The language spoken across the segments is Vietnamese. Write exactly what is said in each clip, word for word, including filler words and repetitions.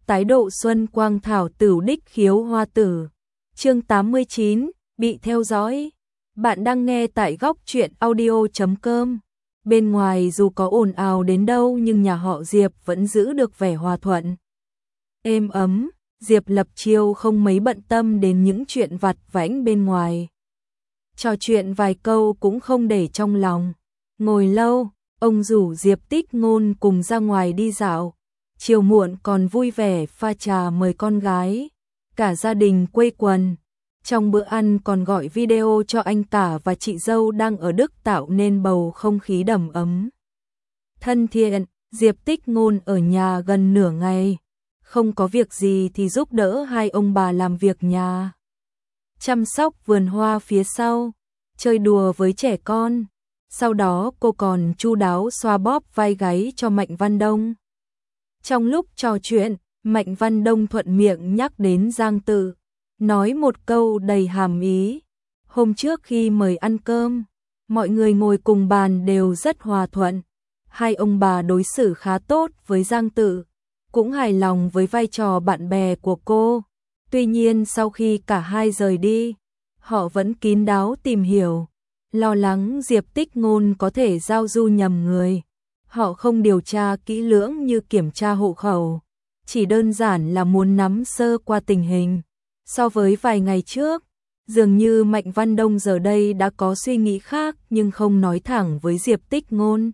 tái độ xuân quang thảo tửu đích khiếu hoa tử. Chương tám mươi chín, bị theo dõi. Bạn đang nghe tại góc truyện audio chấm com. Bên ngoài dù có ồn ào đến đâu nhưng nhà họ Diệp vẫn giữ được vẻ hòa thuận. Êm ấm, Diệp Lập Chiêu không mấy bận tâm đến những chuyện vặt vãnh bên ngoài. Trò chuyện vài câu cũng không để trong lòng. Ngồi lâu, ông rủ Diệp Tích Ngôn cùng ra ngoài đi dạo. Chiều muộn còn vui vẻ pha trà mời con gái. Cả gia đình quây quần. Trong bữa ăn còn gọi video cho anh cả và chị dâu đang ở Đức tạo nên bầu không khí đầm ấm. Thân thiện, Diệp Tích Ngôn ở nhà gần nửa ngày. Không có việc gì thì giúp đỡ hai ông bà làm việc nhà. Chăm sóc vườn hoa phía sau, chơi đùa với trẻ con. Sau đó cô còn chu đáo xoa bóp vai gáy cho Mạnh Văn Đông. Trong lúc trò chuyện, Mạnh Văn Đông thuận miệng nhắc đến Giang Tự, nói một câu đầy hàm ý. Hôm trước khi mời ăn cơm, mọi người ngồi cùng bàn đều rất hòa thuận. Hai ông bà đối xử khá tốt với Giang Tự, cũng hài lòng với vai trò bạn bè của cô. Tuy nhiên sau khi cả hai rời đi, họ vẫn kín đáo tìm hiểu, lo lắng Diệp Tích Ngôn có thể giao du nhầm người. Họ không điều tra kỹ lưỡng như kiểm tra hộ khẩu, chỉ đơn giản là muốn nắm sơ qua tình hình. So với vài ngày trước, dường như Mạnh Văn Đông giờ đây đã có suy nghĩ khác nhưng không nói thẳng với Diệp Tích Ngôn.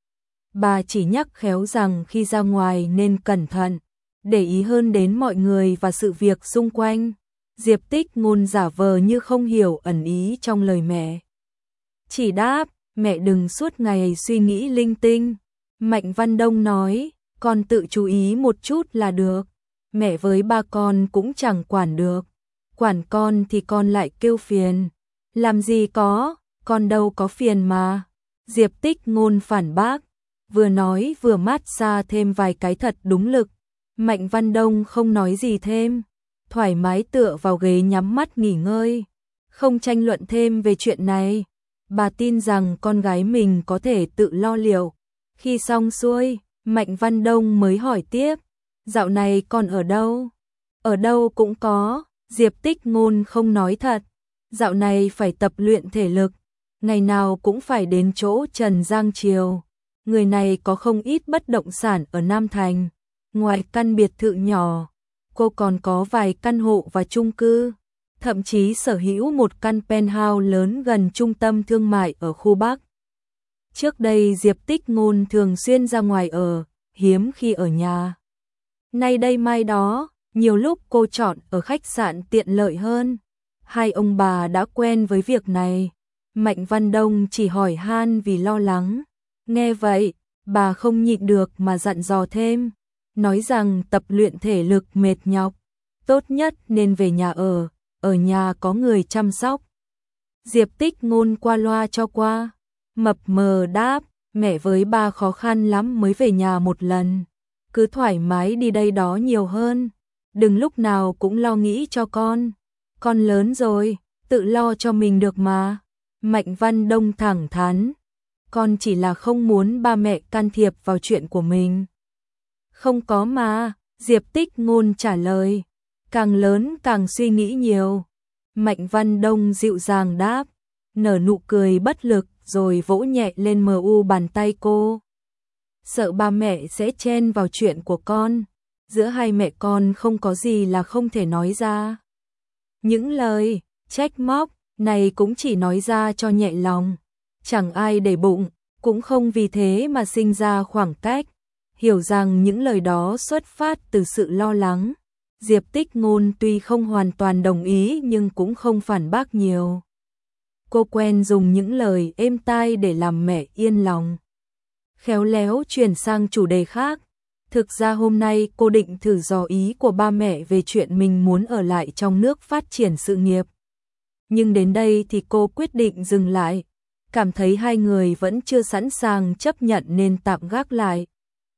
Bà chỉ nhắc khéo rằng khi ra ngoài nên cẩn thận, để ý hơn đến mọi người và sự việc xung quanh. Diệp Tích Ngôn giả vờ như không hiểu ẩn ý trong lời mẹ. Chỉ đáp, mẹ đừng suốt ngày suy nghĩ linh tinh. Mạnh Văn Đông nói, con tự chú ý một chút là được. Mẹ với ba con cũng chẳng quản được. Quản con thì con lại kêu phiền. Làm gì có, con đâu có phiền mà. Diệp Tích Ngôn phản bác, vừa nói vừa mát xa thêm vài cái thật đúng lực. Mạnh Văn Đông không nói gì thêm, thoải mái tựa vào ghế nhắm mắt nghỉ ngơi, không tranh luận thêm về chuyện này. Bà tin rằng con gái mình có thể tự lo liệu. Khi xong xuôi, Mạnh Văn Đông mới hỏi tiếp, dạo này con ở đâu? Ở đâu cũng có, Diệp Tích Ngôn không nói thật. Dạo này phải tập luyện thể lực, ngày nào cũng phải đến chỗ Trần Giang Triều. Người này có không ít bất động sản ở Nam Thành. Ngoài căn biệt thự nhỏ, cô còn có vài căn hộ và chung cư. Thậm chí sở hữu một căn penthouse lớn gần trung tâm thương mại ở khu Bắc. Trước đây Diệp Tích Ngôn thường xuyên ra ngoài ở, hiếm khi ở nhà. Nay đây mai đó, nhiều lúc cô chọn ở khách sạn tiện lợi hơn. Hai ông bà đã quen với việc này. Mạnh Văn Đông chỉ hỏi han vì lo lắng. Nghe vậy, bà không nhịn được mà dặn dò thêm, nói rằng tập luyện thể lực mệt nhọc, tốt nhất nên về nhà ở, ở nhà có người chăm sóc. Diệp Tích Ngôn qua loa cho qua, mập mờ đáp, mẹ với ba khó khăn lắm mới về nhà một lần, cứ thoải mái đi đây đó nhiều hơn, đừng lúc nào cũng lo nghĩ cho con, con lớn rồi, tự lo cho mình được mà. Mạnh Văn Đông thẳng thắn, con chỉ là không muốn ba mẹ can thiệp vào chuyện của mình. Không có mà, Diệp Tích Ngôn trả lời, càng lớn càng suy nghĩ nhiều. Mạnh Văn Đông dịu dàng đáp, nở nụ cười bất lực rồi vỗ nhẹ lên mờ u bàn tay cô. Sợ ba mẹ sẽ chen vào chuyện của con, giữa hai mẹ con không có gì là không thể nói ra. Những lời trách móc này cũng chỉ nói ra cho nhẹ lòng, chẳng ai để bụng, cũng không vì thế mà sinh ra khoảng cách. Hiểu rằng những lời đó xuất phát từ sự lo lắng. Diệp Tích Ngôn tuy không hoàn toàn đồng ý nhưng cũng không phản bác nhiều. Cô quen dùng những lời êm tai để làm mẹ yên lòng. Khéo léo chuyển sang chủ đề khác. Thực ra hôm nay cô định thử dò ý của ba mẹ về chuyện mình muốn ở lại trong nước phát triển sự nghiệp. Nhưng đến đây thì cô quyết định dừng lại. Cảm thấy hai người vẫn chưa sẵn sàng chấp nhận nên tạm gác lại.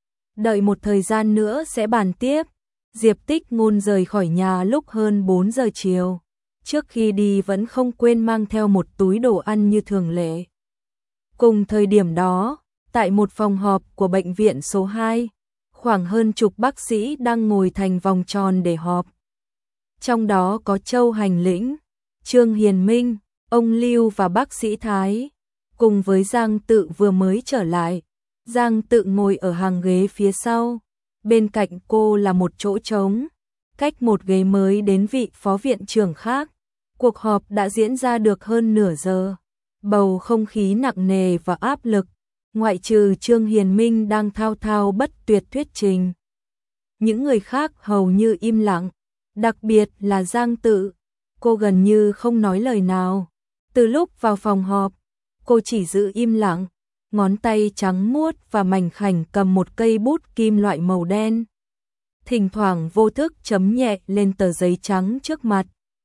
Đợi một thời gian nữa sẽ bàn tiếp. Diệp Tích Ngôn rời khỏi nhà lúc hơn bốn giờ chiều. Trước khi đi vẫn không quên mang theo một túi đồ ăn như thường lệ. Cùng thời điểm đó, tại một phòng họp của bệnh viện số hai, khoảng hơn chục bác sĩ đang ngồi thành vòng tròn để họp. Trong đó có Châu Hành Lĩnh, Trương Hiền Minh, ông Lưu và bác sĩ Thái, cùng với Giang Tự vừa mới trở lại. Giang Tự ngồi ở hàng ghế phía sau, bên cạnh cô là một chỗ trống, cách một ghế mới đến vị phó viện trưởng khác. Cuộc họp đã diễn ra được hơn nửa giờ, bầu không khí nặng nề và áp lực, ngoại trừ Trương Hiền Minh đang thao thao bất tuyệt thuyết trình. Những người khác hầu như im lặng, đặc biệt là Giang Tự, cô gần như không nói lời nào. Từ lúc vào phòng họp, cô chỉ giữ im lặng, ngón tay trắng muốt và mảnh khảnh cầm một cây bút kim loại màu đen. Thỉnh thoảng vô thức chấm nhẹ lên tờ giấy trắng trước mặt.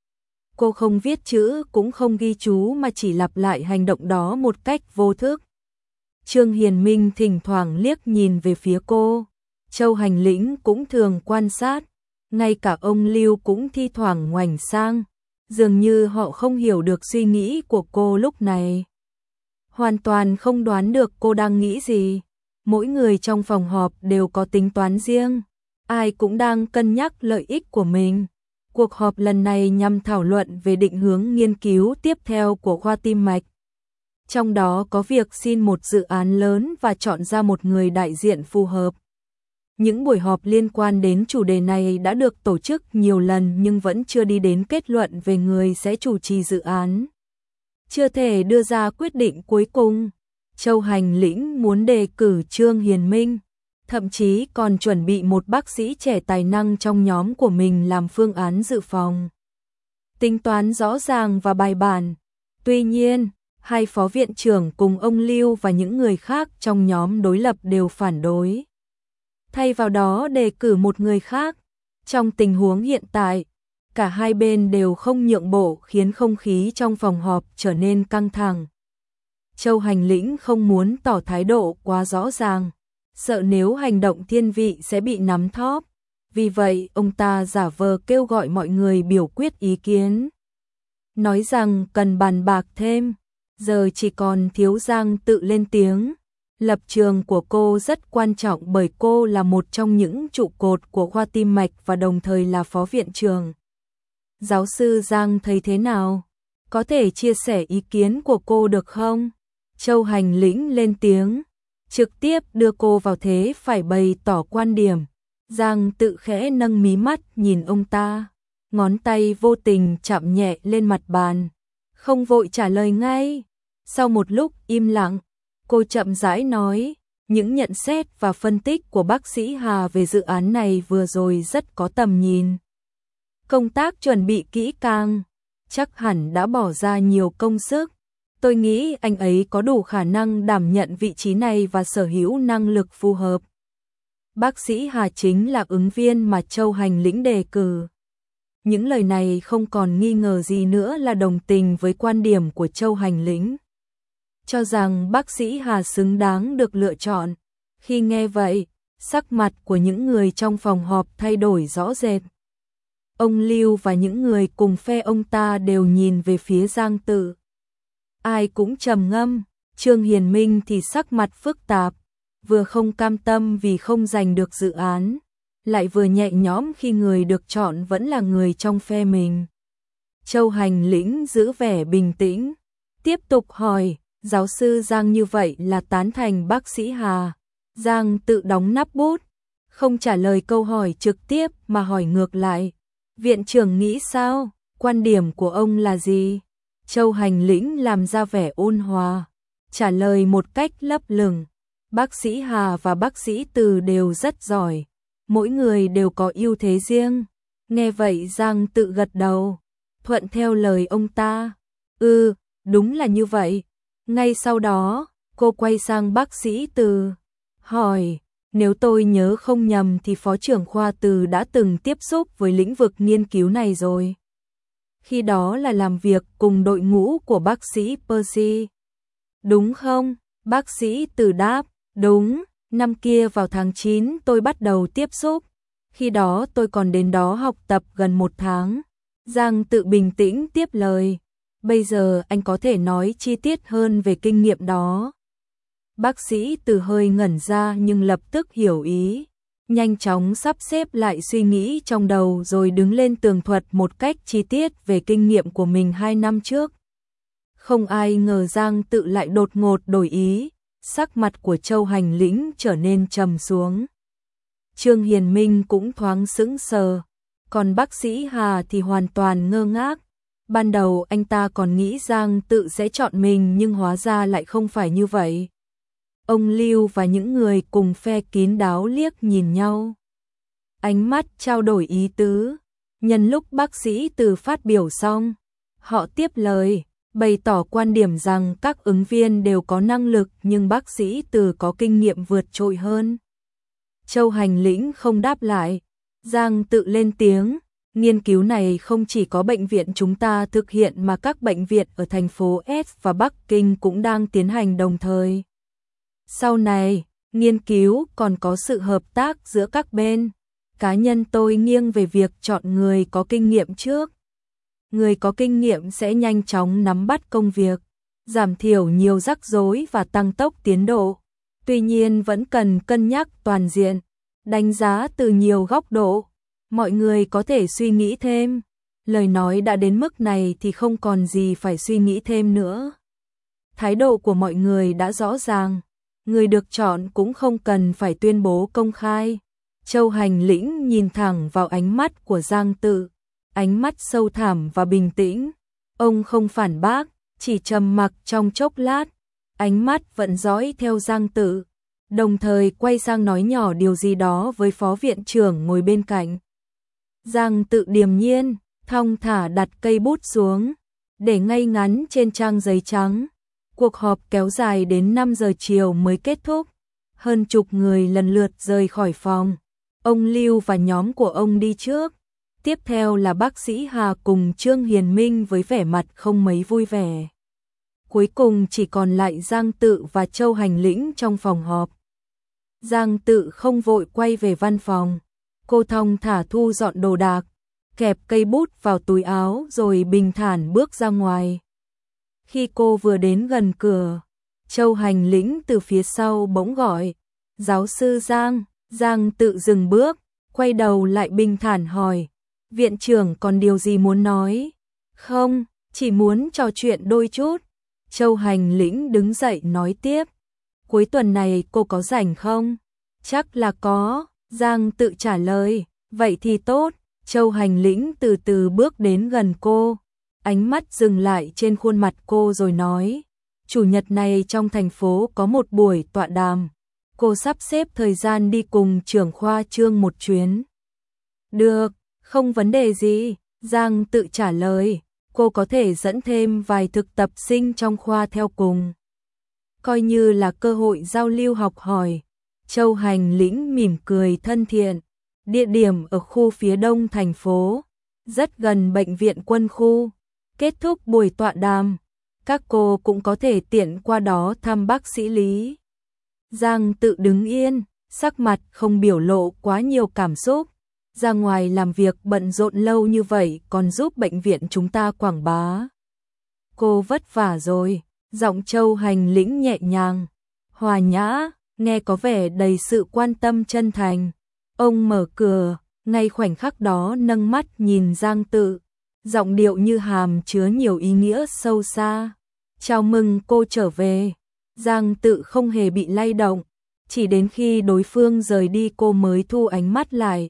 Cô không viết chữ cũng không ghi chú mà chỉ lặp lại hành động đó một cách vô thức. Trương Hiền Minh thỉnh thoảng liếc nhìn về phía cô, Châu Hành Lĩnh cũng thường quan sát, ngay cả ông Lưu cũng thi thoảng ngoảnh sang, dường như họ không hiểu được suy nghĩ của cô lúc này. Hoàn toàn không đoán được cô đang nghĩ gì. Mỗi người trong phòng họp đều có tính toán riêng, ai cũng đang cân nhắc lợi ích của mình. Cuộc họp lần này nhằm thảo luận về định hướng nghiên cứu tiếp theo của khoa tim mạch. Trong đó có việc xin một dự án lớn và chọn ra một người đại diện phù hợp. Những buổi họp liên quan đến chủ đề này đã được tổ chức nhiều lần nhưng vẫn chưa đi đến kết luận về người sẽ chủ trì dự án. Chưa thể đưa ra quyết định cuối cùng. Châu Hành Lĩnh muốn đề cử Trương Hiền Minh, thậm chí còn chuẩn bị một bác sĩ trẻ tài năng trong nhóm của mình làm phương án dự phòng. Tính toán rõ ràng và bài bản. Tuy nhiên, hai phó viện trưởng cùng ông Lưu và những người khác trong nhóm đối lập đều phản đối. Thay vào đó đề cử một người khác. Trong tình huống hiện tại, cả hai bên đều không nhượng bộ khiến không khí trong phòng họp trở nên căng thẳng. Châu Hành Lĩnh không muốn tỏ thái độ quá rõ ràng, sợ nếu hành động thiên vị sẽ bị nắm thóp. Vì vậy, ông ta giả vờ kêu gọi mọi người biểu quyết ý kiến. Nói rằng cần bàn bạc thêm, giờ chỉ còn thiếu Giang Tự lên tiếng. Lập trường của cô rất quan trọng bởi cô là một trong những trụ cột của khoa tim mạch và đồng thời là phó viện trưởng. Giáo sư Giang thấy thế nào? Có thể chia sẻ ý kiến của cô được không? Châu Hành Lĩnh lên tiếng, trực tiếp đưa cô vào thế phải bày tỏ quan điểm. Giang Tự khẽ nâng mí mắt nhìn ông ta, ngón tay vô tình chạm nhẹ lên mặt bàn, không vội trả lời ngay. Sau một lúc im lặng, cô chậm rãi nói, những nhận xét và phân tích của bác sĩ Hà về dự án này vừa rồi rất có tầm nhìn. Công tác chuẩn bị kỹ càng, chắc hẳn đã bỏ ra nhiều công sức. Tôi nghĩ anh ấy có đủ khả năng đảm nhận vị trí này và sở hữu năng lực phù hợp. Bác sĩ Hà chính là ứng viên mà Châu Hành Lĩnh đề cử. Những lời này không còn nghi ngờ gì nữa là đồng tình với quan điểm của Châu Hành Lĩnh, cho rằng bác sĩ Hà xứng đáng được lựa chọn. Khi nghe vậy, sắc mặt của những người trong phòng họp thay đổi rõ rệt. Ông Lưu và những người cùng phe ông ta đều nhìn về phía Giang Tự. Ai cũng trầm ngâm, Trương Hiền Minh thì sắc mặt phức tạp, vừa không cam tâm vì không giành được dự án, lại vừa nhẹ nhõm khi người được chọn vẫn là người trong phe mình. Châu Hành Lĩnh giữ vẻ bình tĩnh, tiếp tục hỏi, giáo sư Giang như vậy là tán thành bác sĩ Hà? Giang Tự đóng nắp bút, không trả lời câu hỏi trực tiếp mà hỏi ngược lại, viện trưởng nghĩ sao? Quan điểm của ông là gì? Châu Hành Lĩnh làm ra vẻ ôn hòa, trả lời một cách lấp lửng, bác sĩ Hà và bác sĩ Từ đều rất giỏi, mỗi người đều có ưu thế riêng. Nghe vậy Giang Tự gật đầu, thuận theo lời ông ta. Ừ, đúng là như vậy. Ngay sau đó, cô quay sang bác sĩ Từ, hỏi, nếu tôi nhớ không nhầm thì phó trưởng khoa Từ đã từng tiếp xúc với lĩnh vực nghiên cứu này rồi. Khi đó là làm việc cùng đội ngũ của bác sĩ Percy. Đúng không? Bác sĩ Từ đáp, đúng, năm kia vào tháng chín tôi bắt đầu tiếp xúc. Khi đó tôi còn đến đó học tập gần một tháng. Giang Tự bình tĩnh tiếp lời, bây giờ anh có thể nói chi tiết hơn về kinh nghiệm đó. Bác sĩ Từ hơi ngẩn ra nhưng lập tức hiểu ý. nhanh chóng sắp xếp lại suy nghĩ trong đầu rồi đứng lên tường thuật một cách chi tiết về kinh nghiệm của mình hai năm trước. Không ai ngờ Giang Tự lại đột ngột đổi ý, sắc mặt của Châu Hành Lĩnh trở nên trầm xuống. Trương Hiền Minh cũng thoáng sững sờ, còn bác sĩ Hà thì hoàn toàn ngơ ngác. Ban đầu anh ta còn nghĩ Giang Tự sẽ chọn mình nhưng hóa ra lại không phải như vậy. Ông Lưu và những người cùng phe kín đáo liếc nhìn nhau. Ánh mắt trao đổi ý tứ. Nhân lúc bác sĩ Từ phát biểu xong, họ tiếp lời, bày tỏ quan điểm rằng các ứng viên đều có năng lực nhưng bác sĩ Từ có kinh nghiệm vượt trội hơn. Châu Hành Lĩnh không đáp lại. Giang Tự lên tiếng, nghiên cứu này không chỉ có bệnh viện chúng ta thực hiện mà các bệnh viện ở thành phố S và Bắc Kinh cũng đang tiến hành đồng thời. Sau này, nghiên cứu còn có sự hợp tác giữa các bên. Cá nhân tôi nghiêng về việc chọn người có kinh nghiệm trước. Người có kinh nghiệm sẽ nhanh chóng nắm bắt công việc, giảm thiểu nhiều rắc rối và tăng tốc tiến độ. Tuy nhiên vẫn cần cân nhắc toàn diện, đánh giá từ nhiều góc độ. Mọi người có thể suy nghĩ thêm. Lời nói đã đến mức này thì không còn gì phải suy nghĩ thêm nữa. Thái độ của mọi người đã rõ ràng. Người được chọn cũng không cần phải tuyên bố công khai. Châu Hành Lĩnh nhìn thẳng vào ánh mắt của Giang Tự, ánh mắt sâu thẳm và bình tĩnh. Ông không phản bác, chỉ trầm mặc trong chốc lát, ánh mắt vẫn dõi theo Giang Tự, đồng thời quay sang nói nhỏ điều gì đó với phó viện trưởng ngồi bên cạnh. Giang Tự điềm nhiên, thong thả đặt cây bút xuống, để ngay ngắn trên trang giấy trắng. Cuộc họp kéo dài đến năm giờ chiều mới kết thúc. Hơn chục người lần lượt rời khỏi phòng. Ông Lưu và nhóm của ông đi trước. Tiếp theo là bác sĩ Hà cùng Trương Hiền Minh với vẻ mặt không mấy vui vẻ. Cuối cùng chỉ còn lại Giang Tự và Châu Hành Lĩnh trong phòng họp. Giang Tự không vội quay về văn phòng. Cô thong thả thu dọn đồ đạc, kẹp cây bút vào túi áo rồi bình thản bước ra ngoài. Khi cô vừa đến gần cửa, Châu Hành Lĩnh từ phía sau bỗng gọi, giáo sư Giang. Giang Tự dừng bước, quay đầu lại bình thản hỏi, viện trưởng còn điều gì muốn nói? Không, chỉ muốn trò chuyện đôi chút. Châu Hành Lĩnh đứng dậy nói tiếp, cuối tuần này cô có rảnh không? Chắc là có, Giang Tự trả lời, vậy thì tốt. Châu Hành Lĩnh từ từ bước đến gần cô, ánh mắt dừng lại trên khuôn mặt cô rồi nói, chủ nhật này trong thành phố có một buổi tọa đàm. Cô sắp xếp thời gian đi cùng trưởng khoa Trương một chuyến. Được, không vấn đề gì, Giang Tự trả lời, cô có thể dẫn thêm vài thực tập sinh trong khoa theo cùng. Coi như là cơ hội giao lưu học hỏi. Châu Hành Lĩnh mỉm cười thân thiện. Địa điểm ở khu phía đông thành phố, rất gần bệnh viện quân khu. Kết thúc buổi tọa đàm, các cô cũng có thể tiện qua đó thăm bác sĩ Lý. Giang Tự đứng yên, sắc mặt không biểu lộ quá nhiều cảm xúc. Ra ngoài làm việc bận rộn lâu như vậy còn giúp bệnh viện chúng ta quảng bá. Cô vất vả rồi, giọng Châu Hành Lĩnh nhẹ nhàng, hòa nhã, nghe có vẻ đầy sự quan tâm chân thành. Ông mở cửa, ngay khoảnh khắc đó nâng mắt nhìn Giang Tự, giọng điệu như hàm chứa nhiều ý nghĩa sâu xa. Chào mừng cô trở về. Giang Tự không hề bị lay động, chỉ đến khi đối phương rời đi cô mới thu ánh mắt lại.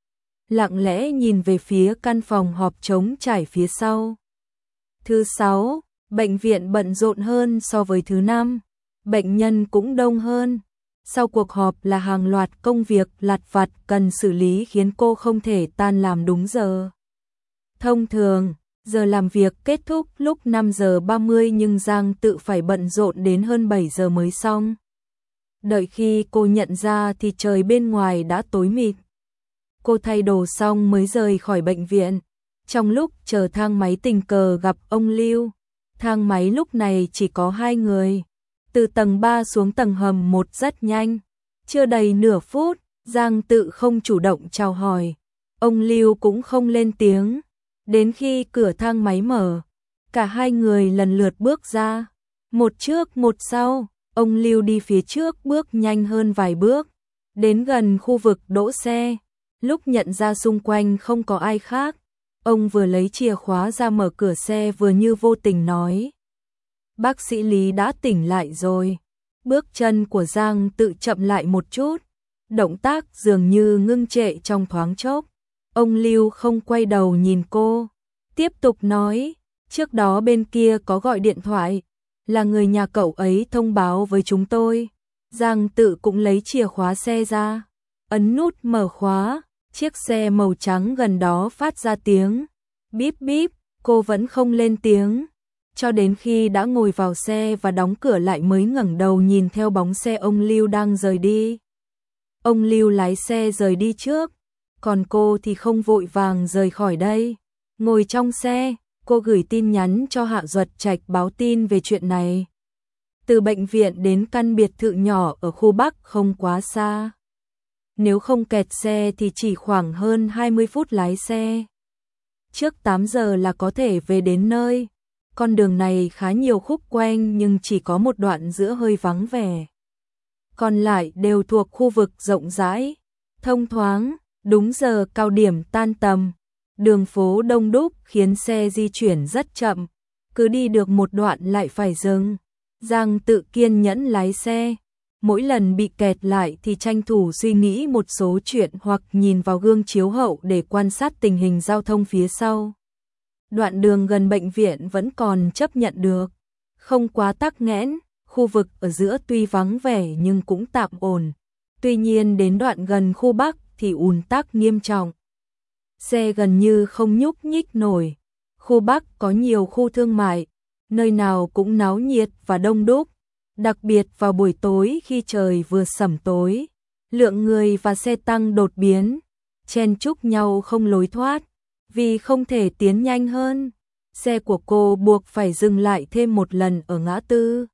Lặng lẽ nhìn về phía căn phòng họp trống trải phía sau. Thứ sáu, bệnh viện bận rộn hơn so với thứ năm, bệnh nhân cũng đông hơn. Sau cuộc họp là hàng loạt công việc lặt vặt cần xử lý khiến cô không thể tan làm đúng giờ. Thông thường, giờ làm việc kết thúc lúc năm giờ ba mươi nhưng Giang Tự phải bận rộn đến hơn bảy giờ mới xong. Đợi khi cô nhận ra thì trời bên ngoài đã tối mịt. Cô thay đồ xong mới rời khỏi bệnh viện. Trong lúc chờ thang máy tình cờ gặp ông Lưu. Thang máy lúc này chỉ có hai người. Từ tầng ba xuống tầng hầm một rất nhanh. Chưa đầy nửa phút, Giang Tự không chủ động chào hỏi. Ông Lưu cũng không lên tiếng. Đến khi cửa thang máy mở, cả hai người lần lượt bước ra. Một trước một sau, ông Lưu đi phía trước bước nhanh hơn vài bước. Đến gần khu vực đỗ xe, lúc nhận ra xung quanh không có ai khác, ông vừa lấy chìa khóa ra mở cửa xe vừa như vô tình nói. Bác sĩ Lý đã tỉnh lại rồi. Bước chân của Giang Tự chậm lại một chút, động tác dường như ngưng trệ trong thoáng chốc. Ông Lưu không quay đầu nhìn cô, tiếp tục nói, trước đó bên kia có gọi điện thoại, là người nhà cậu ấy thông báo với chúng tôi. Giang Tự cũng lấy chìa khóa xe ra, ấn nút mở khóa, chiếc xe màu trắng gần đó phát ra tiếng bíp bíp, cô vẫn không lên tiếng, cho đến khi đã ngồi vào xe và đóng cửa lại mới ngẩng đầu nhìn theo bóng xe ông Lưu đang rời đi. Ông Lưu lái xe rời đi trước, còn cô thì không vội vàng rời khỏi đây. Ngồi trong xe, cô gửi tin nhắn cho Hạ Duật Trạch báo tin về chuyện này. Từ bệnh viện đến căn biệt thự nhỏ ở khu Bắc không quá xa. Nếu không kẹt xe thì chỉ khoảng hơn hai mươi phút lái xe. Trước tám giờ là có thể về đến nơi. Con đường này khá nhiều khúc quanh nhưng chỉ có một đoạn giữa hơi vắng vẻ. Còn lại đều thuộc khu vực rộng rãi, thông thoáng, đúng giờ cao điểm tan tầm. Đường phố đông đúc khiến xe di chuyển rất chậm, cứ đi được một đoạn lại phải dừng. Giang Tự kiên nhẫn lái xe, mỗi lần bị kẹt lại thì tranh thủ suy nghĩ một số chuyện hoặc nhìn vào gương chiếu hậu để quan sát tình hình giao thông phía sau. Đoạn đường gần bệnh viện vẫn còn chấp nhận được, không quá tắc nghẽn, khu vực ở giữa tuy vắng vẻ nhưng cũng tạm ổn. Tuy nhiên đến đoạn gần khu Bắc thì ùn tắc nghiêm trọng. Xe gần như không nhúc nhích nổi. Khu Bắc có nhiều khu thương mại, nơi nào cũng náo nhiệt và đông đúc, đặc biệt vào buổi tối khi trời vừa sẩm tối, lượng người và xe tăng đột biến, chen chúc nhau không lối thoát, vì không thể tiến nhanh hơn. Xe của cô buộc phải dừng lại thêm một lần ở ngã tư.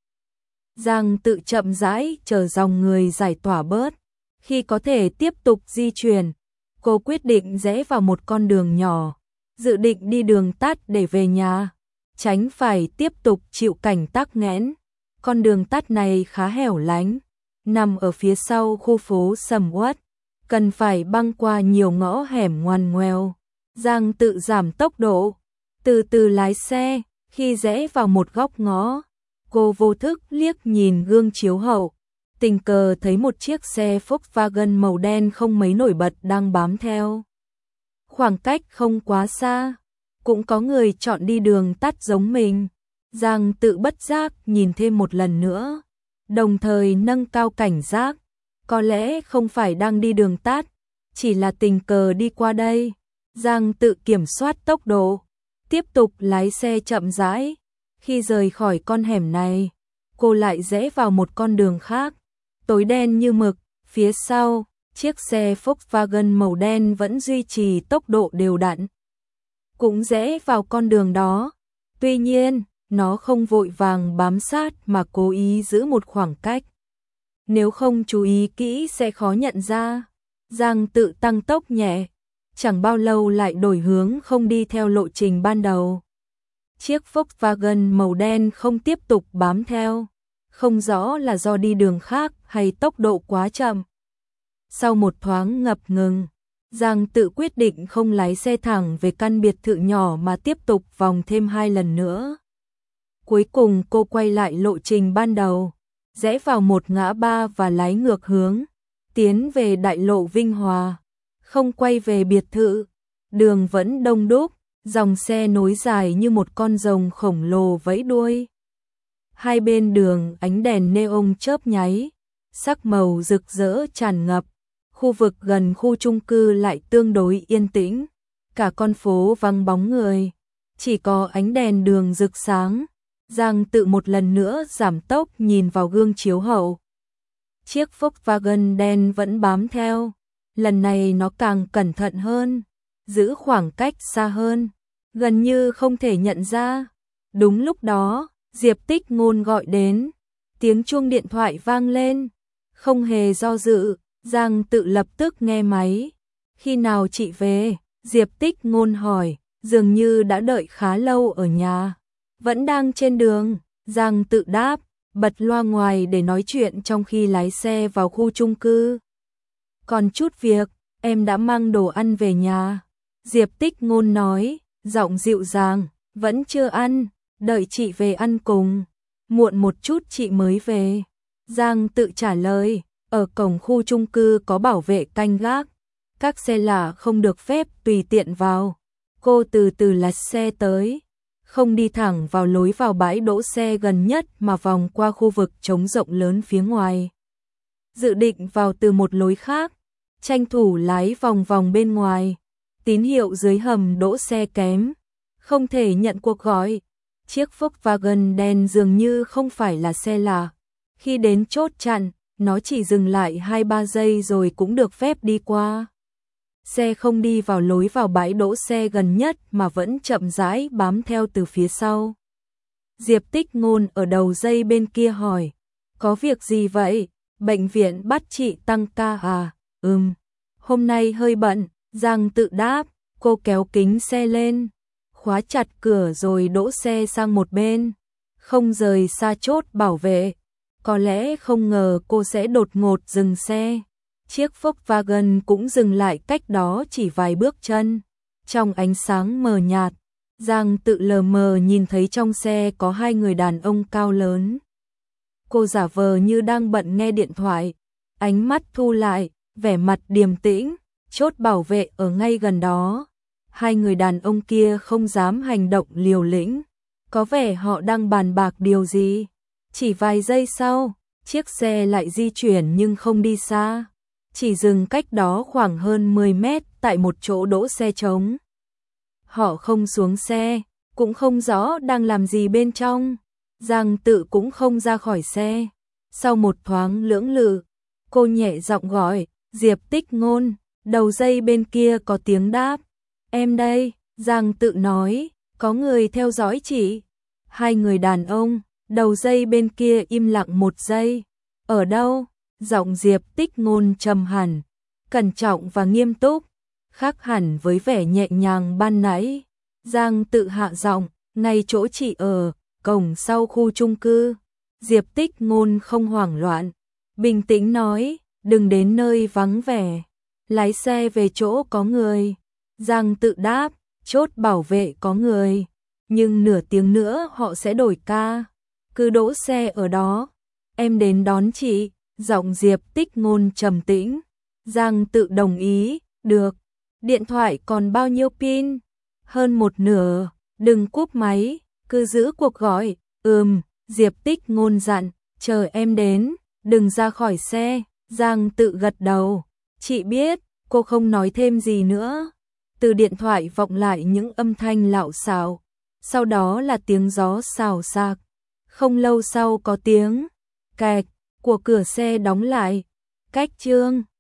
Giang Tự chậm rãi chờ dòng người giải tỏa bớt, khi có thể tiếp tục di chuyển. Cô quyết định rẽ vào một con đường nhỏ, dự định đi đường tắt để về nhà, tránh phải tiếp tục chịu cảnh tắc nghẽn. Con đường tắt này khá hẻo lánh, nằm ở phía sau khu phố sầm uất, cần phải băng qua nhiều ngõ hẻm ngoằn ngoèo. Giang Tự giảm tốc độ, từ từ lái xe, khi rẽ vào một góc ngõ, cô vô thức liếc nhìn gương chiếu hậu. Tình cờ thấy một chiếc xe Volkswagen màu đen không mấy nổi bật đang bám theo. Khoảng cách không quá xa, cũng có người chọn đi đường tắt giống mình. Giang Tự bất giác nhìn thêm một lần nữa, đồng thời nâng cao cảnh giác. Có lẽ không phải đang đi đường tắt, chỉ là tình cờ đi qua đây. Giang Tự kiểm soát tốc độ, tiếp tục lái xe chậm rãi. Khi rời khỏi con hẻm này, cô lại rẽ vào một con đường khác, tối đen như mực. Phía sau, chiếc xe Volkswagen màu đen vẫn duy trì tốc độ đều đặn, cũng rẽ vào con đường đó. Tuy nhiên, nó không vội vàng bám sát mà cố ý giữ một khoảng cách. Nếu không chú ý kỹ sẽ khó nhận ra. Giang Tự tăng tốc nhẹ, chẳng bao lâu lại đổi hướng không đi theo lộ trình ban đầu. Chiếc Volkswagen màu đen không tiếp tục bám theo, không rõ là do đi đường khác hay tốc độ quá chậm. Sau một thoáng ngập ngừng, Giang Tự quyết định không lái xe thẳng về căn biệt thự nhỏ mà tiếp tục vòng thêm hai lần nữa. Cuối cùng cô quay lại lộ trình ban đầu, rẽ vào một ngã ba và lái ngược hướng, tiến về đại lộ Vinh Hòa, không quay về biệt thự. Đường vẫn đông đúc, dòng xe nối dài như một con rồng khổng lồ vẫy đuôi. Hai bên đường ánh đèn neon chớp nháy, sắc màu rực rỡ tràn ngập. Khu vực gần khu chung cư lại tương đối yên tĩnh, cả con phố vắng bóng người, chỉ có ánh đèn đường rực sáng. Giang Tự một lần nữa giảm tốc nhìn vào gương chiếu hậu. Chiếc Volkswagen đen vẫn bám theo, lần này nó càng cẩn thận hơn, giữ khoảng cách xa hơn, gần như không thể nhận ra. Đúng lúc đó, Diệp Tích Ngôn gọi đến, tiếng chuông điện thoại vang lên, không hề do dự, Giang Tự lập tức nghe máy. Khi nào chị về? Diệp Tích Ngôn hỏi, dường như đã đợi khá lâu ở nhà. Vẫn đang trên đường, Giang Tự đáp, bật loa ngoài để nói chuyện trong khi lái xe vào khu chung cư. Còn chút việc, em đã mang đồ ăn về nhà. Diệp Tích Ngôn nói, giọng dịu dàng, vẫn chưa ăn, đợi chị về ăn cùng. Muộn một chút chị mới về. Giang Tự trả lời, ở cổng khu chung cư có bảo vệ canh gác. Các xe lạ không được phép tùy tiện vào. Cô từ từ lái xe tới, không đi thẳng vào lối vào bãi đỗ xe gần nhất mà vòng qua khu vực trống rộng lớn phía ngoài. Dự định vào từ một lối khác, tranh thủ lái vòng vòng bên ngoài. Tín hiệu dưới hầm đỗ xe kém, không thể nhận cuộc gọi. Chiếc Volkswagen đen dường như không phải là xe lạ. Khi đến chốt chặn, nó chỉ dừng lại hai ba giây rồi cũng được phép đi qua. Xe không đi vào lối vào bãi đỗ xe gần nhất mà vẫn chậm rãi bám theo từ phía sau. Diệp Tích Ngôn ở đầu dây bên kia hỏi, có việc gì vậy? Bệnh viện bắt chị tăng ca à? Ừm, hôm nay hơi bận. Giang Tự đáp, cô kéo kính xe lên, khóa chặt cửa rồi đỗ xe sang một bên, không rời xa chốt bảo vệ. Có lẽ không ngờ cô sẽ đột ngột dừng xe. Chiếc Volkswagen cũng dừng lại cách đó chỉ vài bước chân. Trong ánh sáng mờ nhạt, Giang Tự lờ mờ nhìn thấy trong xe có hai người đàn ông cao lớn. Cô giả vờ như đang bận nghe điện thoại, ánh mắt thu lại, vẻ mặt điềm tĩnh. Chốt bảo vệ ở ngay gần đó. Hai người đàn ông kia không dám hành động liều lĩnh, có vẻ họ đang bàn bạc điều gì. Chỉ vài giây sau, chiếc xe lại di chuyển nhưng không đi xa, chỉ dừng cách đó khoảng hơn mười mét tại một chỗ đỗ xe trống. Họ không xuống xe, cũng không rõ đang làm gì bên trong. Giang Tự cũng không ra khỏi xe. Sau một thoáng lưỡng lự, cô nhẹ giọng gọi, Diệp Tích Ngôn. Đầu dây bên kia có tiếng đáp, em đây. Giang Tự nói, có người theo dõi chị. Hai người đàn ông, đầu dây bên kia im lặng một giây. Ở đâu? Giọng Diệp Tích Ngôn trầm hẳn, cẩn trọng và nghiêm túc, khác hẳn với vẻ nhẹ nhàng ban nãy. Giang Tự hạ giọng, ngay chỗ chị ở, cổng sau khu chung cư. Diệp Tích Ngôn không hoảng loạn, bình tĩnh nói, đừng đến nơi vắng vẻ. Lái xe về chỗ có người. Giang Tự đáp, chốt bảo vệ có người, nhưng nửa tiếng nữa họ sẽ đổi ca. Cứ đỗ xe ở đó, em đến đón chị. Giọng Diệp Tích Ngôn trầm tĩnh. Giang Tự đồng ý, được. Điện thoại còn bao nhiêu pin? Hơn một nửa, đừng cúp máy, cứ giữ cuộc gọi. Ừm, Diệp Tích Ngôn dặn, chờ em đến, đừng ra khỏi xe. Giang Tự gật đầu. Chị biết. Cô không nói thêm gì nữa. Từ điện thoại vọng lại những âm thanh lạo xạo, sau đó là tiếng gió xào xạc. Không lâu sau có tiếng kẹt của cửa xe đóng lại. Cách chương